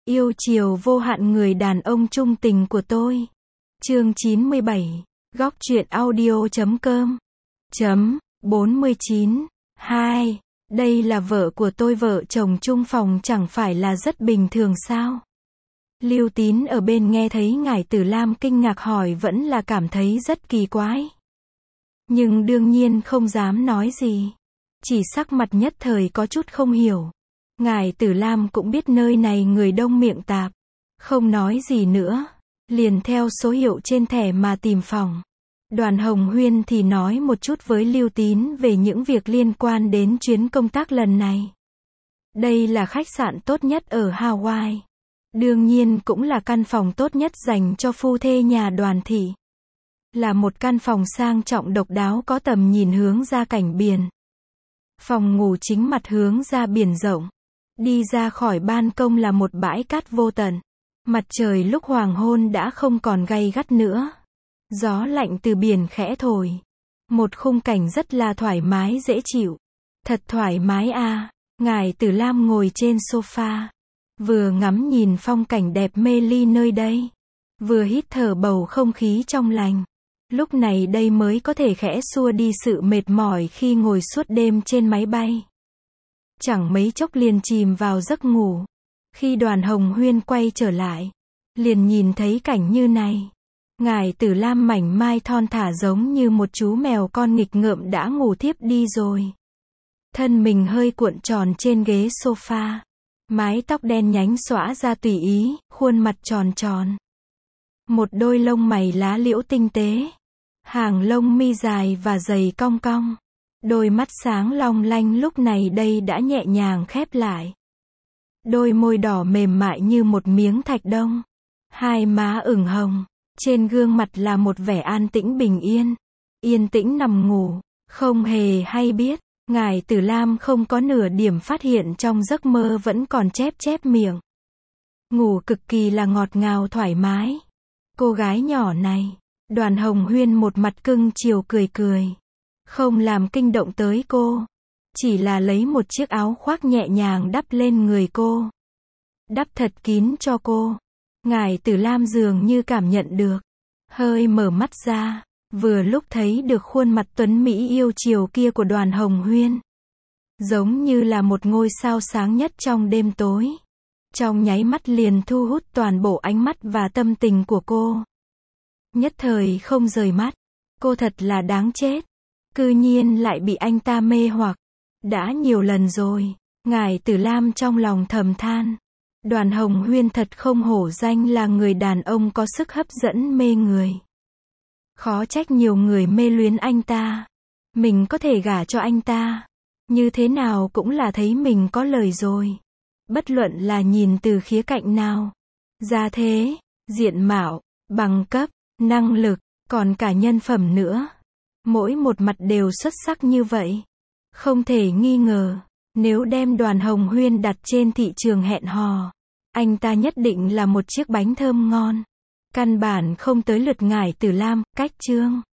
Yêu chiều vô hạn người đàn ông trung tình của tôi. Chương 97. Góc truyện audio.com. 49. 2. Đây là vợ của tôi, vợ chồng chung phòng chẳng phải là rất bình thường sao? Lưu Tín ở bên nghe thấy Ngải Tử Lam kinh ngạc hỏi vẫn là cảm thấy rất kỳ quái. Nhưng đương nhiên không dám nói gì. Chỉ sắc mặt nhất thời có chút không hiểu. Ngải Tử Lam cũng biết nơi này người đông miệng tạp. Không nói gì nữa. Liền theo số hiệu trên thẻ mà tìm phòng. Đoàn Hồng Huyên thì nói một chút với Lưu Tín về những việc liên quan đến chuyến công tác lần này. Đây là khách sạn tốt nhất ở Hawaii. Đương nhiên cũng là căn phòng tốt nhất dành cho phu thê nhà Đoàn thị. Là một căn phòng sang trọng độc đáo có tầm nhìn hướng ra cảnh biển. Phòng ngủ chính mặt hướng ra biển rộng. Đi ra khỏi ban công là một bãi cát vô tận. Mặt trời lúc hoàng hôn đã không còn gay gắt nữa. Gió lạnh từ biển khẽ thổi. Một khung cảnh rất là thoải mái dễ chịu. Thật thoải mái à. Ngải Tử Lam ngồi trên sofa. Vừa ngắm nhìn phong cảnh đẹp mê ly nơi đây. Vừa hít thở bầu không khí trong lành. Lúc này đây mới có thể khẽ xua đi sự mệt mỏi khi ngồi suốt đêm trên máy bay. Chẳng mấy chốc liền chìm vào giấc ngủ. Khi Đoàn Hồng Huyên quay trở lại, liền nhìn thấy cảnh như này. Ngải Tử Lam mảnh mai thon thả giống như một chú mèo con nghịch ngợm đã ngủ thiếp đi rồi. Thân mình hơi cuộn tròn trên ghế sofa. Mái tóc đen nhánh xõa ra tùy ý, khuôn mặt tròn tròn. Một đôi lông mày lá liễu tinh tế. Hàng lông mi dài và dày cong cong. Đôi mắt sáng long lanh lúc này đây đã nhẹ nhàng khép lại. Đôi môi đỏ mềm mại như một miếng thạch đông. Hai má ửng hồng. Trên gương mặt là một vẻ an tĩnh bình yên. Yên tĩnh nằm ngủ. Không hề hay biết. Ngải Tử Lam không có nửa điểm phát hiện trong giấc mơ vẫn còn chép miệng. Ngủ cực kỳ là ngọt ngào thoải mái. Cô gái nhỏ này. Đoàn Hồng Huyên một mặt cưng chiều cười cười. Không làm kinh động tới cô. Chỉ là lấy một chiếc áo khoác nhẹ nhàng đắp lên người cô. Đắp thật kín cho cô. Ngải Tử Lam dường như cảm nhận được. Hơi mở mắt ra. Vừa lúc thấy được khuôn mặt tuấn Mỹ yêu chiều kia của Đoàn Hồng Huyên. Giống như là một ngôi sao sáng nhất trong đêm tối. Trong nháy mắt liền thu hút toàn bộ ánh mắt và tâm tình của cô. Nhất thời không rời mắt. Cô thật là đáng chết. Cư nhiên lại bị anh ta mê hoặc. Đã nhiều lần rồi. Ngải Tử Lam trong lòng thầm than. Đoàn Hồng Huyên thật không hổ danh là người đàn ông có sức hấp dẫn mê người. Khó trách nhiều người mê luyến anh ta. Mình có thể gả cho anh ta. Như thế nào cũng là thấy mình có lời rồi. Bất luận là nhìn từ khía cạnh nào. Gia thế, diện mạo, bằng cấp, năng lực, còn cả nhân phẩm nữa. Mỗi một mặt đều xuất sắc như vậy. Không thể nghi ngờ. Nếu đem Đoàn Hồng Huyên đặt trên thị trường hẹn hò, anh ta nhất định là một chiếc bánh thơm ngon. Căn bản không tới lượt Ngải Tử Lam. Cách chương